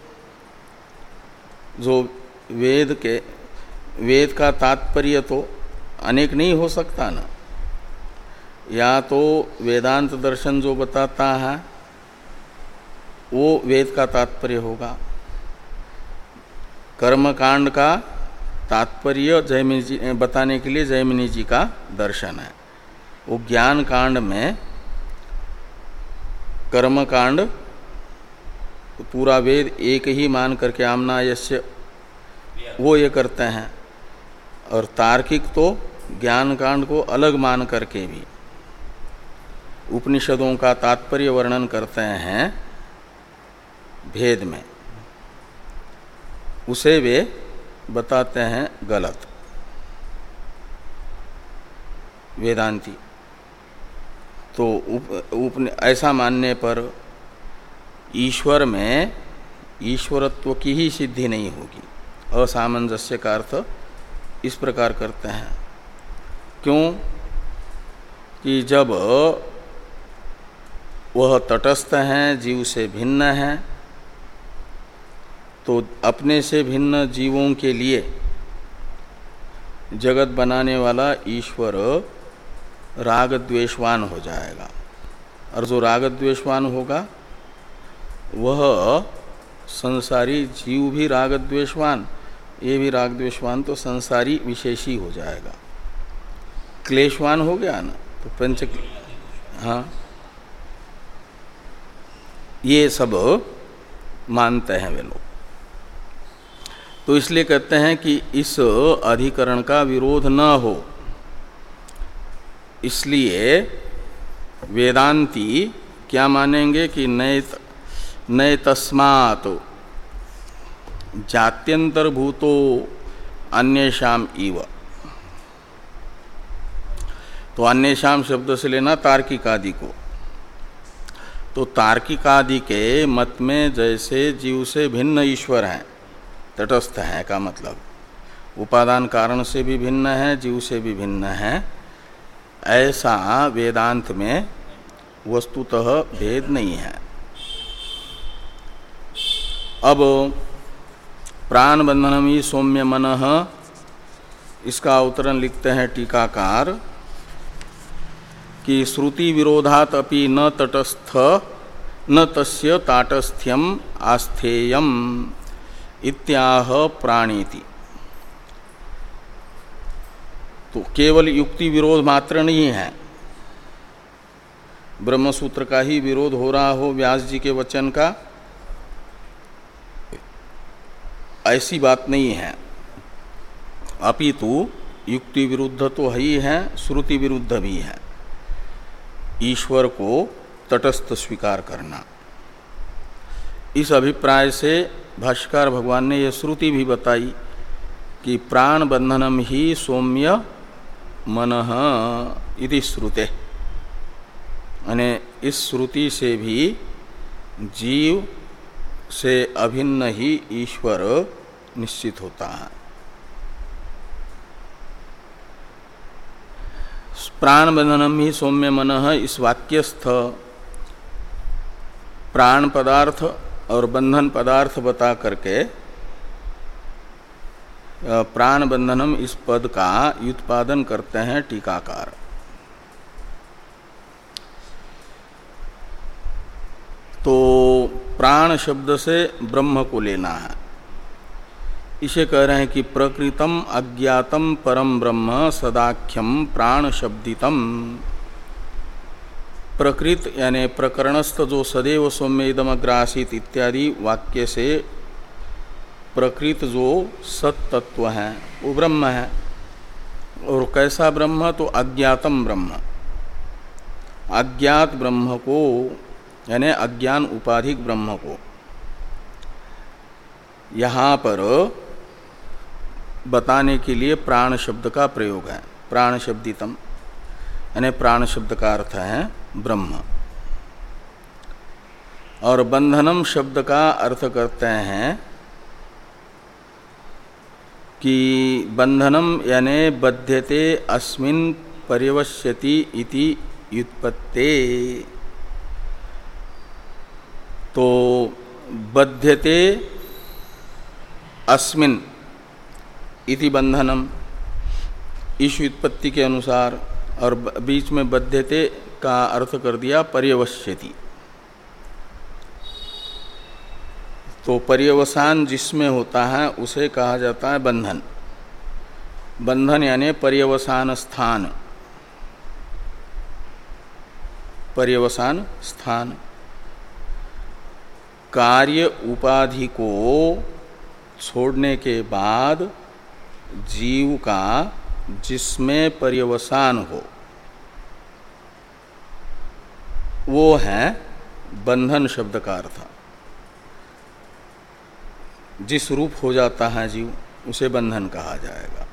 जो वेद के वेद का तात्पर्य तो अनेक नहीं हो सकता ना। या तो वेदांत दर्शन जो बताता है वो वेद का तात्पर्य होगा, कर्मकांड का तात्पर्य जयमिनी जी बताने के लिए जयमिनी जी का दर्शन है। वो ज्ञान कांड में कर्मकांड पूरा वेद एक ही मान करके आमना यस्य वो ये करते हैं, और तार्किक तो ज्ञान कांड को अलग मान करके भी उपनिषदों का तात्पर्य वर्णन करते हैं भेद में, उसे वे बताते हैं गलत वेदांती। तो उप, उप ऐसा मानने पर ईश्वर में ईश्वरत्व की ही सिद्धि नहीं होगी। असामंजस्य का अर्थ इस प्रकार करते हैं। क्यों? कि जब वह तटस्थ हैं, जीव से भिन्न हैं, तो अपने से भिन्न जीवों के लिए जगत बनाने वाला ईश्वर राग द्वेषवान हो जाएगा, और जो राग द्वेषवान होगा वह संसारी जीव भी राग द्वेषवान, ये भी राग द्वेषवान, तो संसारी विशेषी हो जाएगा, क्लेशवान हो गया ना। तो पंच हाँ, ये सब मानते हैं वे लोग। तो इसलिए कहते हैं कि इस अधिकरण का विरोध न हो, इसलिए वेदांती क्या मानेंगे कि नए नए तस्मात् जात्यंतरभूतो अन्येषाम इव। तो अन्येषाम शब्द से लेना तार्किक आदि को। तो तार्किक आदि के मत में जैसे जीव से भिन्न ईश्वर हैं, तटस्थ है का मतलब उपादान कारण से भी भिन्न है, जीव से भी भिन्न है, ऐसा वेदांत में वस्तुतः भेद नहीं है। अब प्राण बंधनमी सौम्य मनः, इसका अवतरण लिखते हैं टीकाकार कि श्रुति विरोधात अपि न तटस्थ न तस्य ताटस्थ्यम आस्थेयम इत्याह प्राणीति। तो केवल युक्ति विरोध मात्र नहीं है, ब्रह्मसूत्र का ही विरोध हो रहा हो व्यास जी के वचन का, ऐसी बात नहीं है। अपितु युक्ति विरुद्ध तो है ही है, श्रुति विरुद्ध भी है। ईश्वर को तटस्थ स्वीकार करना, इस अभिप्राय से भाष्यकार भगवान ने यह श्रुति भी बताई कि प्राण बंधनम ही सौम्य मनः इति श्रुते, यानी इस श्रुति से भी जीव से अभिन्न ही ईश्वर निश्चित होता है। प्राण बंधनम ही सौम्य मनः, इस वाक्यस्थ प्राण पदार्थ और बंधन पदार्थ बता करके प्राण बंधनम इस पद का व्युत्पादन करते हैं टीकाकार। तो प्राण शब्द से ब्रह्म को लेना है। इसे कह रहे हैं कि प्रकृतम अज्ञातम परम ब्रह्म सदाख्यम प्राण शब्दितम। प्रकृत यानी प्रकरणस्थ जो सदैव सौम्य इदमग्रासित इत्यादि वाक्य से प्रकृत जो सत तत्व है वो ब्रह्म है। और कैसा ब्रह्म? तो अज्ञातम ब्रह्म, अज्ञात ब्रह्म को यानी अज्ञान उपाधिक ब्रह्म को यहाँ पर बताने के लिए प्राण शब्द का प्रयोग है। प्राण शब्दितम यानी प्राण शब्द का अर्थ है ब्रह्म। और बंधनम शब्द का अर्थ करते हैं कि बंधनम यानी बध्यते अस्मिन् पर्यवस्यति इति व्युत्पत्ते। तो बध्यते अस्मिन् इति बंधनम इस व्युत्पत्ति के अनुसार, और बीच में बध्यते का अर्थ कर दिया पर्यवस्यति। तो पर्यवसान जिसमें होता है उसे कहा जाता है बंधन। बंधन यानी पर्यवसान स्थान, पर्यवसान स्थान। कार्य उपाधि को छोड़ने के बाद जीव का जिसमें पर्यवसान हो वो है बंधन शब्द का अर्थ। जिस रूप हो जाता है जीव उसे बंधन कहा जाएगा।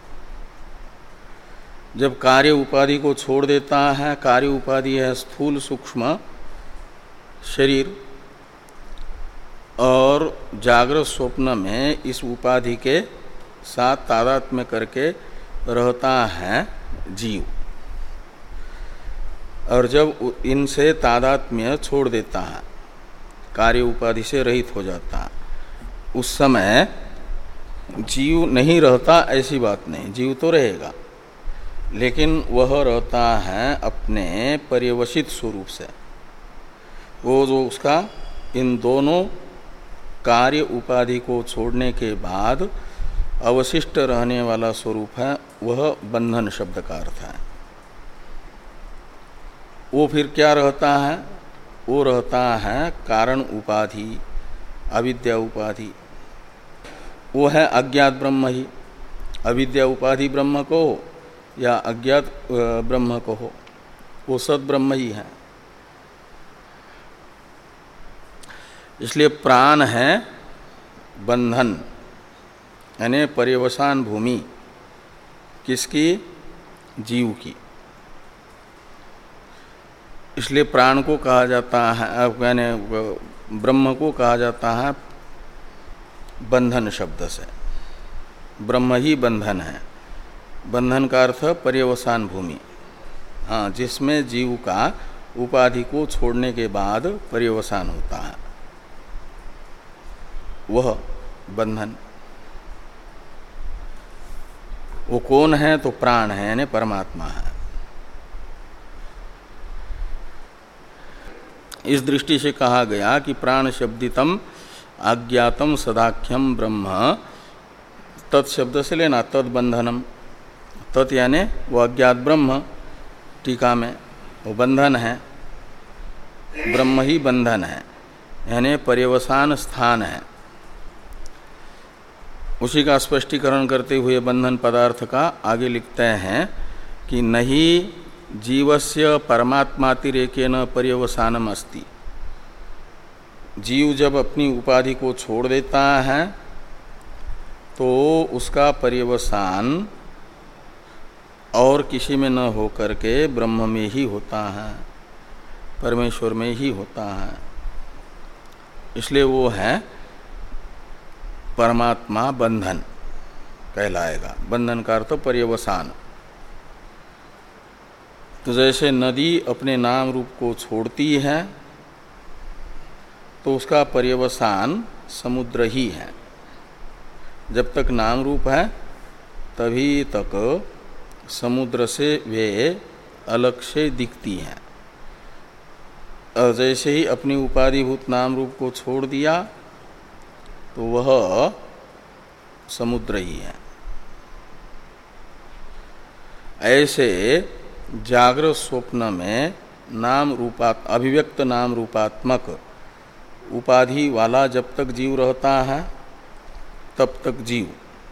जब कार्य उपाधि को छोड़ देता है, कार्य उपाधि है स्थूल सूक्ष्म शरीर, और जागृत स्वप्न में इस उपाधि के साथ तादात्म्य करके रहता है जीव। और जब इनसे तादात्म्य छोड़ देता है, कार्य उपाधि से रहित हो जाता है, उस समय जीव नहीं रहता ऐसी बात नहीं, जीव तो रहेगा, लेकिन वह रहता है अपने पर्यवसित स्वरूप से। वो जो उसका इन दोनों कार्य उपाधि को छोड़ने के बाद अवशिष्ट रहने वाला स्वरूप है, वह बंधन शब्द का अर्थ है। वो फिर क्या रहता है? वो रहता है कारण उपाधि, अविद्या उपाधि। वो है अज्ञात ब्रह्म ही। अविद्या उपाधि ब्रह्म को हो या अज्ञात ब्रह्म को हो, वो सद ब्रह्म ही है। इसलिए प्राण है बंधन यानी पर्यवसान भूमि किसकी? जीव की। इसलिए प्राण को कहा जाता है, यानी ब्रह्म को कहा जाता है बंधन शब्द से। ब्रह्म ही बंधन है। बंधन का अर्थ पर्यवसान भूमि, हाँ, जिसमें जीव का उपाधि को छोड़ने के बाद पर्यवसान होता है, वह बंधन। वो कौन है? तो प्राण है यानी परमात्मा है। इस दृष्टि से कहा गया कि प्राण शब्दितम अज्ञातम सदाख्यम ब्रह्म, तत्शब्द से लेना तद बंधनम। तत् यानी वो अज्ञात ब्रह्म, टीका में वो बंधन है, ब्रह्म ही बंधन है यानी पर्यवसान स्थान है। उसी का स्पष्टीकरण करते हुए बंधन पदार्थ का आगे लिखते हैं कि नहीं जीवस्य परमात्मातिरेकेन पर्यवसानम अस्ति। जीव जब अपनी उपाधि को छोड़ देता है तो उसका पर्यवसान और किसी में न हो करके ब्रह्म में ही होता है, परमेश्वर में ही होता है। इसलिए वो है परमात्मा बंधन कहलाएगा। बंधन का अर्थ पर्यवसान। तो जैसे नदी अपने नाम रूप को छोड़ती है तो उसका पर्यवसान समुद्र ही है। जब तक नाम रूप है तभी तक समुद्र से वे अलग से दिखती हैं। और जैसे ही अपनी उपाधिभूत नाम रूप को छोड़ दिया तो वह समुद्र ही है। ऐसे जागृत स्वप्न में नाम रूपात अभिव्यक्त नाम रूपात्मक उपाधि वाला जब तक जीव रहता है तब तक जीव,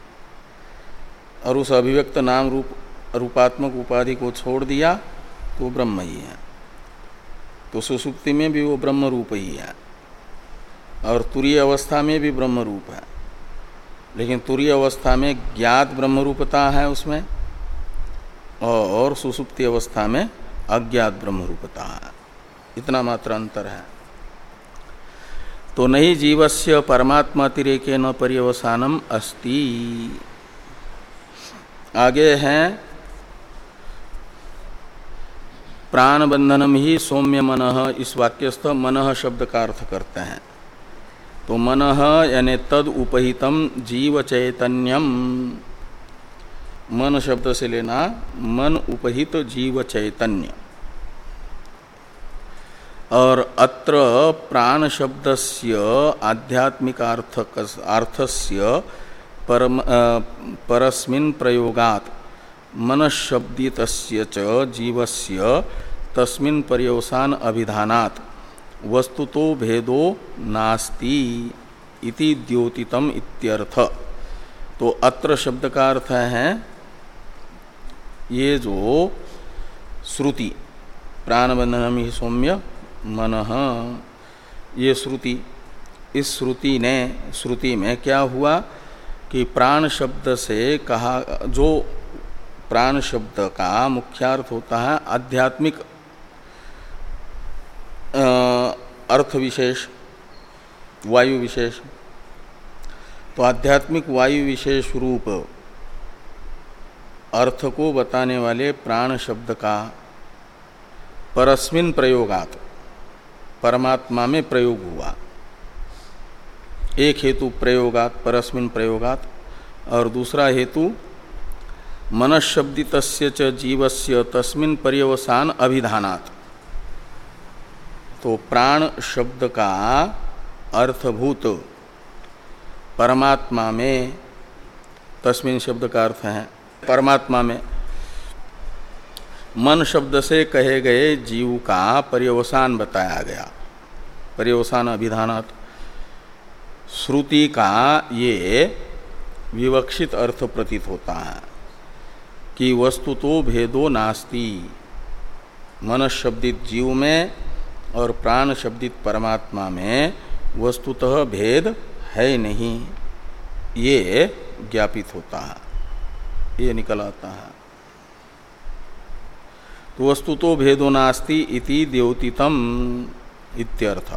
और उस अभिव्यक्त नाम रूप रूपात्मक उपाधि को छोड़ दिया तो ब्रह्म ही है। तो सुसुप्ति में भी वो ब्रह्म रूप ही है और तुरीय अवस्था में भी ब्रह्म रूप है। लेकिन तुरीय अवस्था में ज्ञात ब्रह्म रूपता है उसमें, और सुसुप्ति अवस्था में अज्ञात ब्रह्म रूपता है। इतना मात्र अंतर है। तो नहीं जीवस्य परमात्मातिरेकेन पर्यवसानम अस्ति। आगे हैं प्राण बंधनम ही सौम्य मनः। इस वाक्यस्थ मनः शब्द का अर्थ करते हैं। तो मनः यानी तद उपहितम जीव चैतन्यम, मन शब्द से लेना मन उपहित जीव चैतन्य। और अत्र प्राण शब्दस्य आध्यात्मिकार्थस्य परम परस्मिन् प्रयोगात् मनःशब्दितस्य च जीवस्य तस्मिन् पर्यवसान अभिधानात् वस्तुतो भेदो नास्ति इति द्योतितम इत्यर्थ। तो अत्र शब्द का अर्थ है ये जो श्रुति प्राणबंधनम ही सौम्य मनः, ये श्रुति, इस श्रुति ने श्रुति में क्या हुआ कि प्राण शब्द से कहा, जो प्राण शब्द का मुख्यार्थ होता है आध्यात्मिक अर्थ विशेष, वायु विशेष। तो आध्यात्मिक वायु विशेष रूप अर्थ को बताने वाले प्राण शब्द का परस्मिन प्रयोगात परमात्मा में प्रयोग हुआ। एक हेतु प्रयोगात परस्मिन प्रयोगात, और दूसरा हेतु मनःशब्दितस्य च जीवस्य तस्मिन् पर्यवसान अभिधानात्। तो प्राण शब्द का अर्थभूत परमात्मा में, तस्मिन् शब्द का अर्थ है परमात्मा में, मन शब्द से कहे गए जीव का पर्यवसान बताया गया। पर्यवसान अभिधानात् श्रुति का ये विवक्षित अर्थ प्रतीत होता है कि वस्तु तो भेदो नास्ति। मन शब्दित जीव में और प्राण शब्दित परमात्मा में वस्तुतः भेद है नहीं, ये ज्ञापित होता है, ये निकल आता है। तो वस्तु तो भेदो नास्ति इति द्योतितम इत्यर्थ।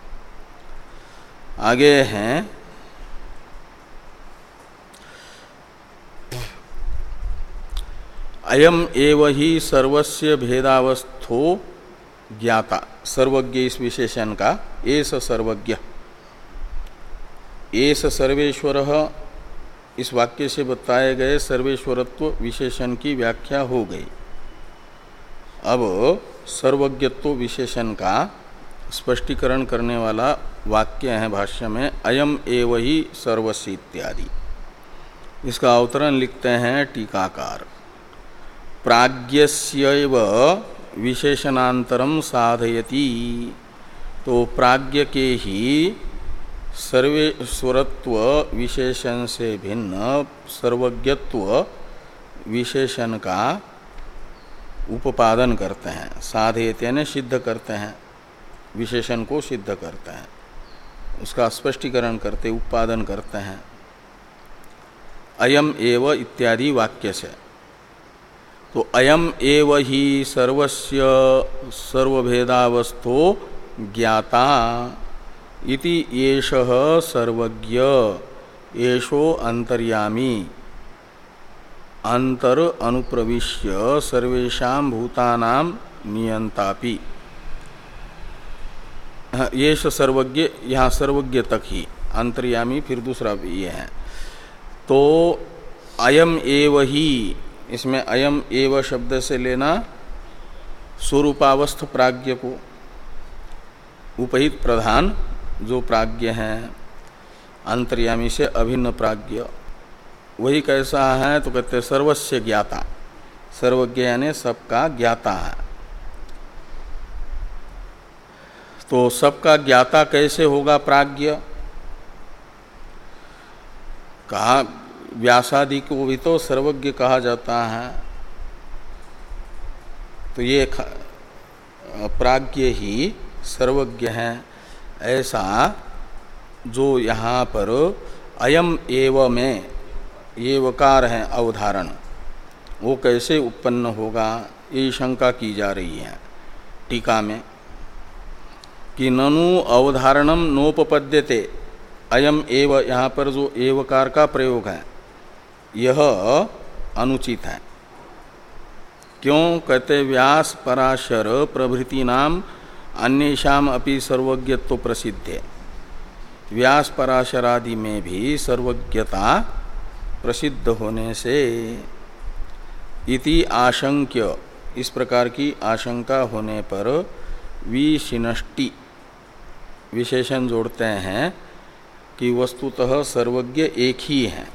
आगे हैं अयम एव ही सर्वस्य भेदावस्थो ज्ञाता। सर्वज्ञ इस विशेषण का एस सर्वज्ञ, एस सर्वेश्वरः इस वाक्य से बताए गए सर्वेश्वरत्व विशेषण की व्याख्या हो गई। अब सर्वज्ञत्व विशेषण का स्पष्टीकरण करने वाला वाक्य है भाष्य में अयम एव ही सर्वस्य इत्यादि। इसका अवतरण लिखते हैं टीकाकार। प्राज्ञस्यैव विशेषणांतरम साधयति। तो प्राज्ञ के ही सर्वेश्वरत्व विशेषण से भिन्न सर्वज्ञत्व विशेषण का उपादन करते हैं, साधयते यानी सिद्ध करते हैं, विशेषण को सिद्ध करते हैं, उसका स्पष्टीकरण करते उत्पादन करते हैं। अयम एव इत्यादि वाक्य से तो अयम एव ही सर्वस्य सर्वभेदावस्थो ज्ञाता इति येषः सर्वज्ञ येषो अंतर्यामी अंतर अनुप्रविश्य सर्वेषां भूतानां नियंतापि। येष सर्वज्ञ, यहाँ सर्वज्ञ तक ही, अंतर्यामी फिर दूसरा भी ये है। तो अयम एव ही, इसमें अयम एव शब्द से लेना स्वरूपावस्थ प्राज्ञ को, उपहित प्रधान जो प्राज्ञ हैं, अंतर्यामी से अभिन्न प्राज्ञ, वही कैसा है तो कहते सर्वस्य ज्ञाता, सर्वज्ञ यानी सबका ज्ञाता है। तो सबका ज्ञाता कैसे होगा प्राज्ञ? कहा व्यासादि को भी तो सर्वज्ञ कहा जाता है, तो ये प्राज्ञ ही सर्वज्ञ हैं। ऐसा जो यहाँ पर अयम एव में ये वकार है अवधारण, वो कैसे उत्पन्न होगा, ये शंका की जा रही है टीका में कि ननु अवधारणम नोपपद्यते। अयम एव, यहाँ पर जो एवकार का प्रयोग है यह अनुचित है। क्यों? कहते व्यास पराशर प्रभृति नाम अन्येषाम अपि सर्वज्ञत्व प्रसिद्ध है। व्यास पराशरादि में भी सर्वज्ञता प्रसिद्ध होने से इति आशंक्य, इस प्रकार की आशंका होने पर विशिनष्टि विशेषण जोड़ते हैं कि वस्तुतः सर्वज्ञ एक ही है।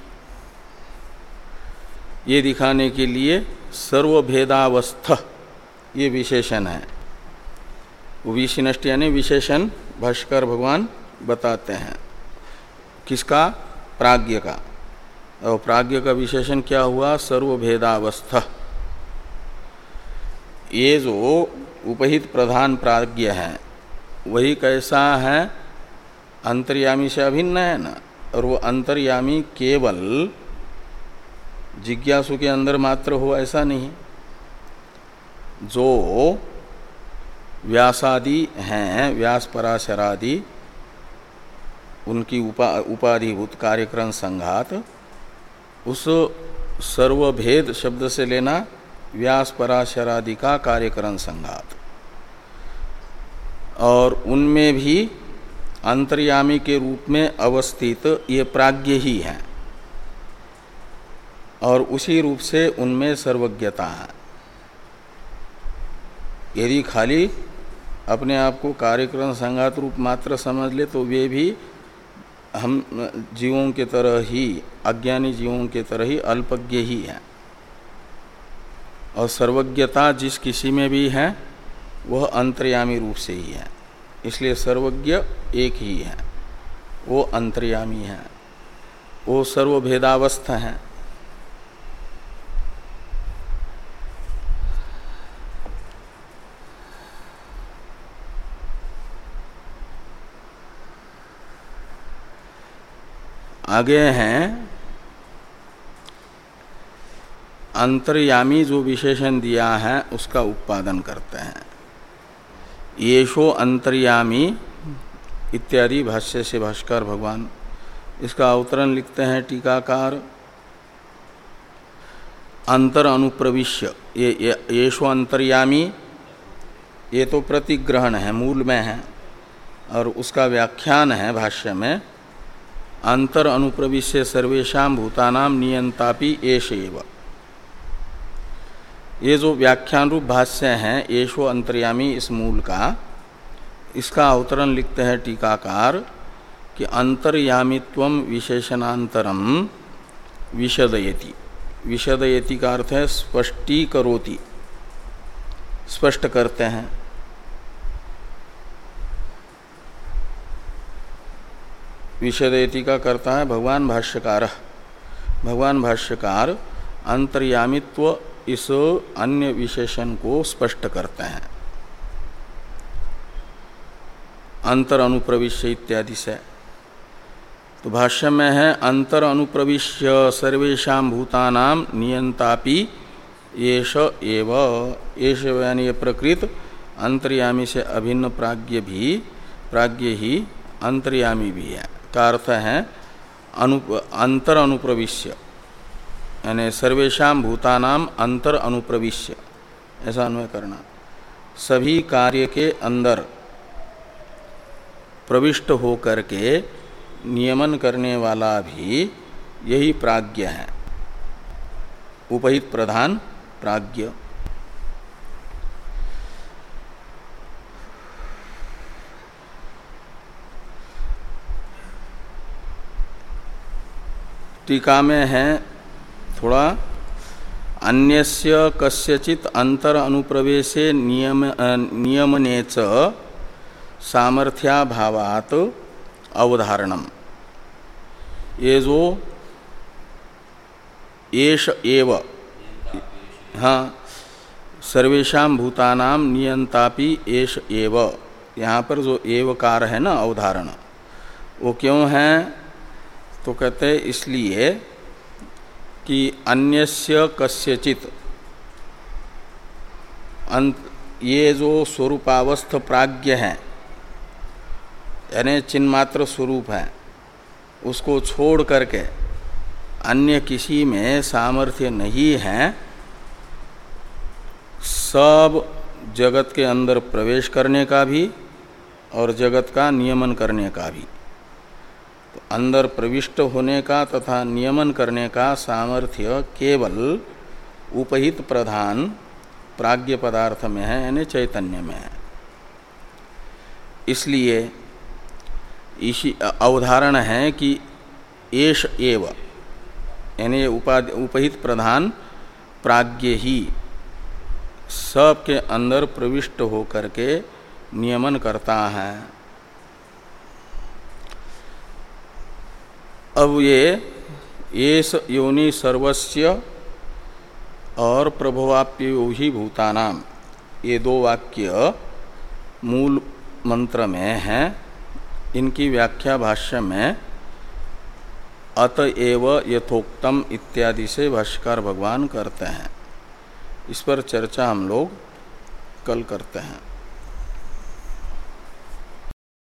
ये दिखाने के लिए सर्वभेदावस्थ ये विशेषण है। विशिनष्टि यानी विशेषण भाष्कर भगवान बताते हैं किसका? प्राज्ञ का। और प्राज्ञ का विशेषण क्या हुआ? सर्वभेदावस्थ। ये जो उपहित प्रधान प्राज्ञ है वही कैसा है? अंतर्यामी से अभिन्न है ना। और वो अंतर्यामी केवल जिज्ञासु के अंदर मात्र हो ऐसा नहीं। जो व्यासादि हैं, व्यास पराशरादि, उनकी उपा उपाधिभूत कार्यक्रम संघात, उस सर्वभेद शब्द से लेना व्यास पराशरादि का कार्यकरण संघात, और उनमें भी अंतर्यामी के रूप में अवस्थित ये प्राज्ञ ही है, और उसी रूप से उनमें सर्वज्ञता है। यदि खाली अपने आप को कार्यक्रम संघात रूप मात्र समझ ले तो वे भी हम जीवों के तरह ही, अज्ञानी जीवों के तरह ही अल्पज्ञ ही है। और सर्वज्ञता जिस किसी में भी है वह अंतर्यामी रूप से ही है। इसलिए सर्वज्ञ एक ही है, वो अंतर्यामी है, वो सर्वभेदावस्थ है। आगे हैं अंतर्यामी, जो विशेषण दिया है उसका उत्पादन करते हैं। येषो अंतर्यामी इत्यादि भाष्य से भाष्कर भगवान, इसका अवतरण लिखते हैं टीकाकार। अंतर अनुप्रविश्य, ये येषो अंतर्यामी, ये तो प्रतिग्रहण है, मूल में है, और उसका व्याख्यान है भाष्य में अंतर अनुप्रविश्य सर्वेषां भूतानां नियंतापि एष एव। ये जो व्याख्यान रूप भाष्य है येषो अंतर्यामी इस मूल का, इसका अवतरण लिखते हैं टीकाकार कि अंतर्यामित्वम विशेषणांतरम विशदयति। विशदयति का अर्थ है स्पष्टीकरोति, स्पष्ट करते हैं। विशदेति का करता है भगवान भाष्यकार। भगवान भाष्यकार अंतर्यामित्व इस अन्य विशेषण को स्पष्ट करते हैं अंतर अनुप्रविश्य इत्यादि से। तो भाष्य में है अंतर अनुप्रविश्य सर्वेषां भूतानां नियंतापि एष एव। एष यानी ये प्रकृत अंतर्यामी से अभिन्न प्राज्ञ भी प्राज्ञ ही अंतर्यामी भी है का अर्थ है अनु अंतर अनुप्रविश्य यानी सर्वेषां भूतानां अंतर अनुप्रविश्य ऐसा अन्वय करना। सभी कार्य के अंदर प्रविष्ट होकर के नियमन करने वाला भी यही प्राज्ञ है, उपहित प्रधान प्राज्ञ। टीका में है थोड़ा अन्यस्य कस्यचित अंतर अनुप्रवेशे नियम नियमने च सामर्थ्याभावात् अवधारणम। ये जो एष एव, हाँ, सर्वेषां भूतानां नियंतापि एष एव, यहाँ पर जो एवकार है ना अवधारण, वो क्यों है? तो कहते हैं इसलिए कि अन्यस्य कस्यचित अंत, ये जो स्वरूपावस्थ प्राज्ञ है यानी चिन्मात्र स्वरूप है, उसको छोड़ करके अन्य किसी में सामर्थ्य नहीं है सब जगत के अंदर प्रवेश करने का भी और जगत का नियमन करने का भी। तो अंदर प्रविष्ट होने का तथा नियमन करने का सामर्थ्य केवल उपहित प्रधान प्राज्ञ पदार्थ में है यानी चैतन्य में है। इसलिए इसी अवधारण है कि एष एव यानी उपाधि उपहित प्रधान प्राज्ञ ही सब के अंदर प्रविष्ट होकर के नियमन करता है। अब ये एष योनि सर्वस्य और प्रभवाप्यो ही भूतानाम, ये दो वाक्य मूल मंत्र में हैं। इनकी व्याख्या भाष्य में अतएव यथोक्तम इत्यादि से भाष्यकार भगवान करते हैं। इस पर चर्चा हम लोग कल करते हैं।